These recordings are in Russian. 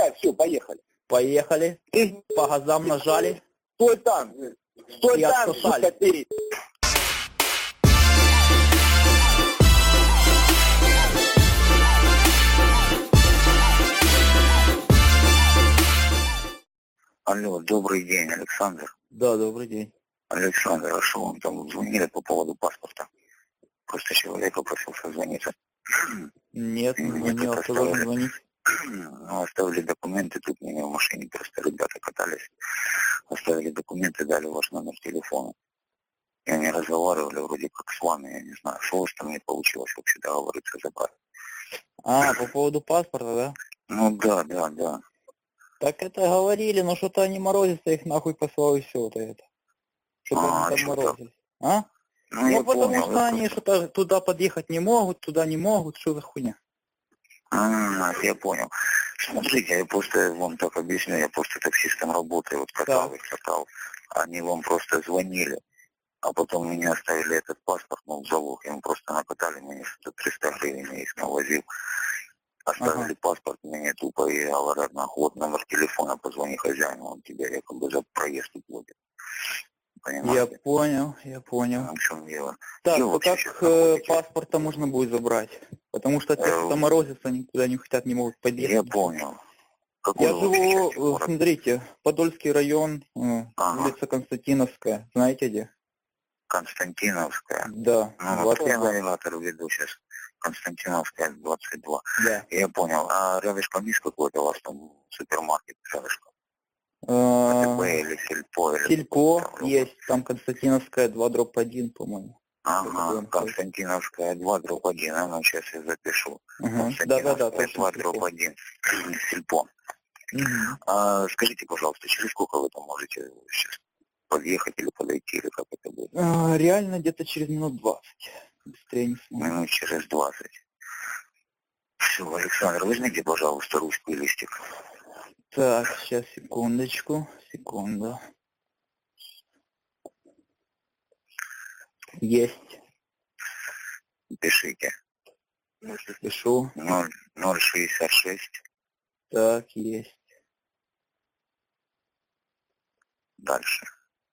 Так, все, поехали. Поехали. По газам нажали. Стой там, И отсосали. сука, ты. Алло, добрый день, Александр. Да, добрый день. Александр, а что вам там звонили по поводу паспорта? Просто человек попросил созвониться. Нет, не Мне звонил, тут кто должен оставили, звонить? ну, оставили документы, тут меня в машине просто ребята катались. Оставили документы, дали ваш номер телефона. И они разговаривали вроде как с вами, я не знаю, что у вас там не получилось вообще договориться забрать. По поводу паспорта, да? Ну да. Так это говорили, но что-то они морозятся, их нахуй послал и все вот это. Что-то они там чё морозились. Ну, я потому понял, что они что-то туда подъехать не могут, туда не могут, что за хуйня? Я понял. Смотрите, я просто вам так объясню, я просто таксистом работаю, вот катал. Они вам просто звонили, а потом меня оставили этот паспорт, в залог, им просто накатали, мне что-то 300 гривен я их навозил. Оставили паспорт, мне тупо и говорят, нахуй, вот номер телефона, позвони хозяину, он тебя якобы за проезд уплатит. Понимаете? Я понял. В чем дело? Так, Чего то вообще как сейчас находитесь? паспорта можно будет забрать? Потому что те, кто морозится, никуда не хотят, не могут подъехать. Я понял. Какой Я вы вообще живу, части города? смотрите, Подольский район, улица Константиновская. Знаете где? Константиновская. Да. Ну, вот я навигатор веду сейчас. Константиновская, 22. Да. Я понял. А рядышком есть какой-то у вас там супермаркет рядышком? АТБ или Сельпо? Сельпо есть, там Константиновская 2/1, по-моему. Ага, Константиновская 2/1, ну сейчас я запишу. Да, Константиновская 2/1, Сельпо. Скажите, пожалуйста, через сколько вы там можете сейчас подъехать или подойти, или как это будет? Реально где-то через минут 20. Быстрее не смогу. Минут через 20. Все, Александр, возьмите, пожалуйста, ручку и листик. Так, сейчас, секунду. Есть. Пишите. Пишу. 066. Так, есть. Дальше.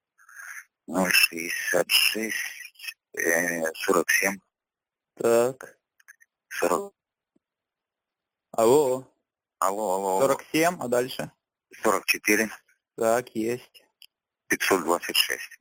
066, 47. Так. 40. Алло. 47, а дальше? 44. Так, есть. 526.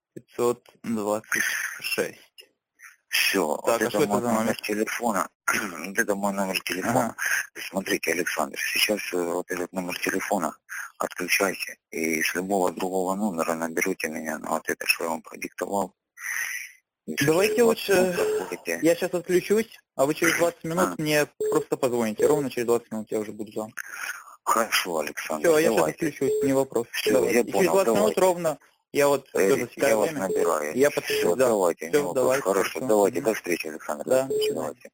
526. Все, Так, вот это мой номер телефона. Вот это мой номер телефона. Смотрите, Александр, сейчас вот этот номер телефона отключайте, и с любого другого номера наберете меня на вот это, что я вам продиктовал. Давайте лучше, я сейчас отключусь, а вы через 20 минут мне просто позвоните. Ровно через 20 минут я уже буду там. Хорошо, Александр, все, я сейчас отключусь, не вопрос. Все, я понял, через 20 минут ровно я вот все засекаю я вас время. набираю. Я подпишу, все, да. давайте, все, давайте. Хорошо, давайте, до встречи, Александр. Да, давайте.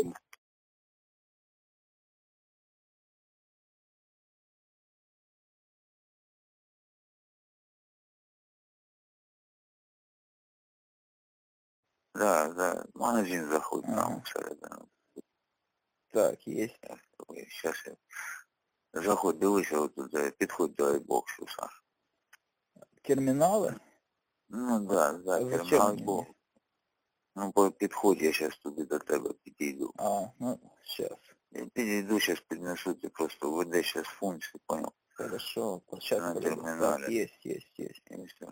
Да, магазин заходит там всередину. Так, есть. Сейчас я заходь, дивися, от підходь до айбоксу, Саш. Терминалы? Ну да, термінал був. Ну, по підході я зараз туди до тебе підійду. Сейчас. Я підійду, зараз піднесу, ти просто введеш зараз функцію, понял? Хорошо, сейчас. На терминале. Так, есть. И все.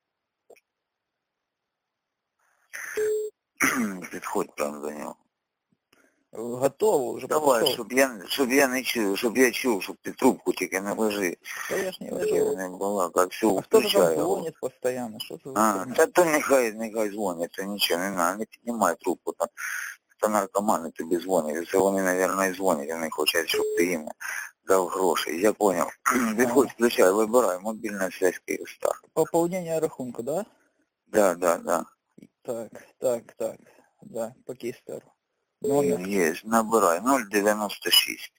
Підходь прямо до нього. Готово уже. Давай, щоб я не чув, щоб я чув, щоб ти трубку тільки не ложи. Да я ж не ложу. Не була, как все Кто-то там звонит постоянно, что за та то нехай дзвонять, це нічого не надо, не піднімай трубку, це наркомани тобі дзвонять, це вони, мабуть, і дзвонять, вони хочуть, щоб ти їм дав гроші, я понял. Відходь, включай, вибирай, мобільна связь Київстар. Пополнение рахунка, да? Да. Так, да, по Киевстару. Номер? Есть, набирай, 096.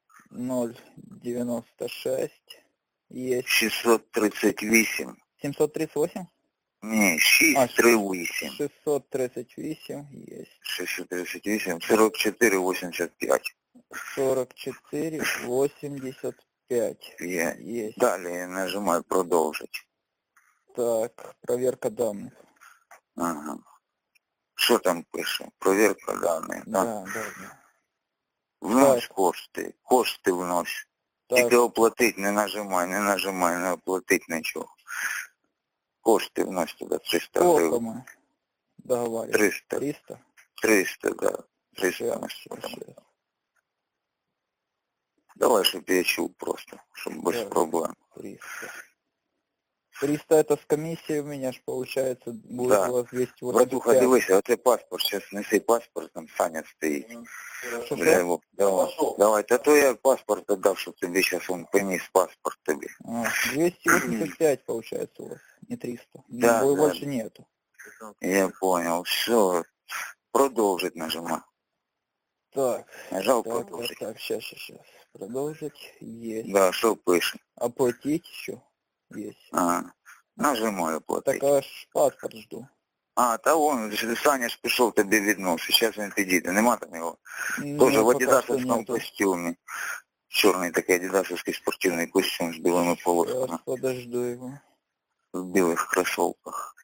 096. Есть. 638. 738? Не, 638. 638 есть. 638, 44, 85. 44, 85. 5. 5. Есть. Далее нажимаю продолжить. Так, проверка данных. Ага. Що там пише? Провірка даних. Да. Внось кошти. Кошти внось. Так. Тільки оплатить, не нажимай, не оплатить нічого. Кошти внось туди 300 Сколько гривень. мы договаривались? 300. 300? 300, да. 300 внось. Давай, щоб я чув просто, щоб без проблем. 300. 300 это с комиссией у меня ж получается, будет Да. у вас 285. Братуха, дивися, оце паспорт, зараз неси паспорт, там Саня стоїть. Что, Бля, його, давай, та то я паспорт отдав, щоб тобі зараз он приніс паспорт тобі. 285 получается у вас, не 300. Да, Больше нету. Я понял, все, продовжить нажимай. Так, Нажал так, продолжить. так, сейчас. Продолжить. Есть. Да, що пише? Оплатить еще. Есть. Нажимаю оплатить. Так аж паспорт жду. Та вон, Саня ж пішов тобі відносить, зараз він підійде, нема там його? Ну, Тоже в пока что адидасовському нету. костюмі. Чорний такий адидасовський спортивний костюм з білими полосками. Сейчас подожду его. В білих кросовках.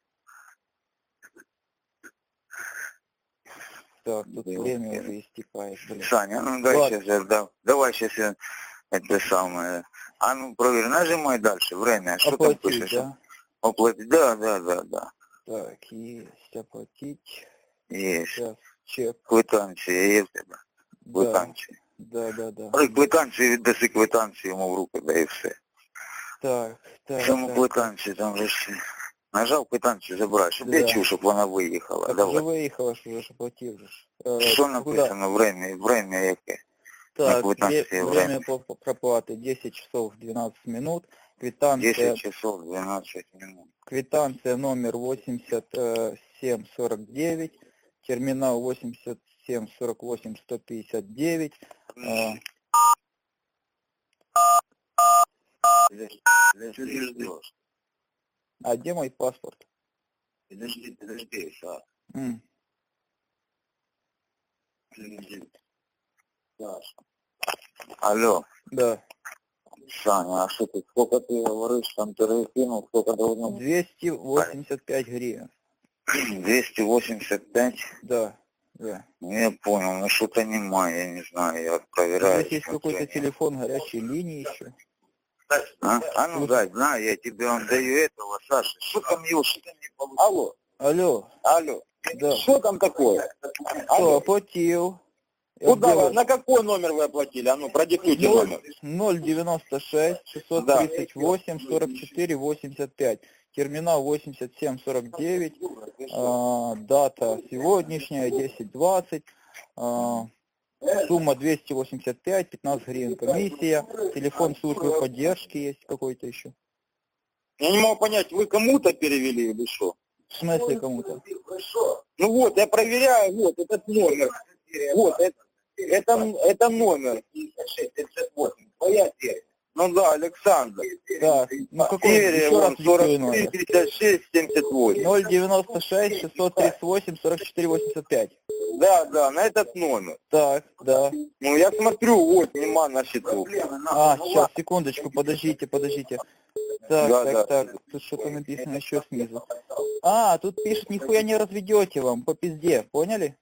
Так, тут время уже истекает. Блин. Саня, ну дай Ладно. сейчас, давай сейчас я это самое. А ну проверь, нажимай дальше, время. Что там Оплатить, пишешь? да? Оплатить, да. Так, есть оплатить. Есть. Сейчас, чек. Квитанція є в тебе? Да, Квитанція. да. При квитанцію віддаси квитанцію йому в руки, да і все. Так. Чому так. квитанцію там же ж... Нажав квитанцію забрати, щоб я Да. чув, щоб вона виїхала. Так Давай. уже выехала, что уже оплатил же. Що Куда? написано? Время яке? Так, квитанции время проплаты 10 часов 12 минут. Квитанция, 10 часов 12 минут. квитанция номер 8749, терминал 8748 159. Подожди, что ты ждешь? А где мой паспорт? Подожди, Саш. Саш. Алло, Да. Саня, а что ты, сколько ты говоришь, там перекинул, сколько должно быть? 285 гривен. 285? Да. Ну, я понял, но что-то нема, я не знаю, я Здесь проверяю. есть какой-то телефон горячей линии еще. Ну дай, знаю, я тебе отдаю этого, Саша. Что там его, что там не получилось? Алло. Да. Что там такое? Что, оплатил. Куда на какой номер вы оплатили? А ну, продиктуйте номер. 096 638 44 85. Терминал 8749. Дата сегодняшняя 10:20. Сумма 285, 15 гривен комиссия. Телефон службы поддержки есть какой-то еще. Я не могу понять, вы кому-то перевели или что? В смысле кому-то? Ну вот, я проверяю, вот этот номер. Вот, это номер. 56-38, твоя серия. Ну да, Александр. Так, ну какой? Серия, Еще раз вон, диктую номер. 46-78. 096 638 44 85. Да, на этот номер. Так, да. Ну я смотрю, вот, нема на счету. Сейчас, секундочку, подождите. Так. Тут что-то написано еще снизу. Тут пишет, нихуя не разведете вам, по пизде, поняли?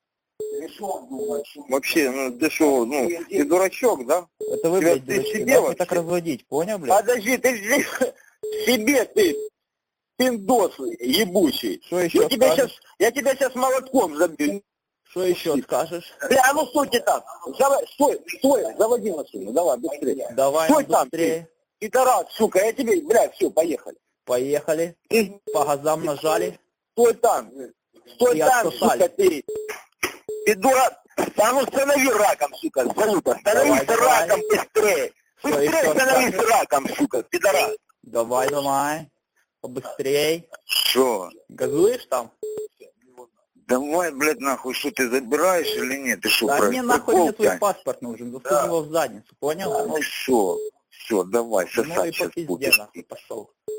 Вообще, ну ты что, ну, ты дурачок, да? Это вы, Тебя- блядь, ты дурачки, себе нас не вообще? так разводить, понял, блядь? Подожди, ты себе ты пиндос ебучий. Что еще скажешь? Я тебя сейчас молотком забью. Что еще скажешь? Бля, а ну стойте там. Давай, стой, заводи машину, давай, быстрее. Давай, Стой там, быстрее. Пидорас, сука, я тебе, блядь, все, поехали. Поехали. По газам нажали. Стой там, И отсосали. сука, ты. Пидорас, а ну станови раком, сука, залупа, становись Давай. раком быстрее. Что Быстрее еще становись скажешь? раком, сука, пидорас. Давай. Побыстрей. Что? Газуешь там? Давай, блядь, нахуй, что ты забираешь или нет? Ты что, Да мне нахуй мне твой тянешь? паспорт нужен. Засунь его в задницу, понял? Ну все, давай, Ну и сосать по сейчас пизде будешь. нахуй пошел.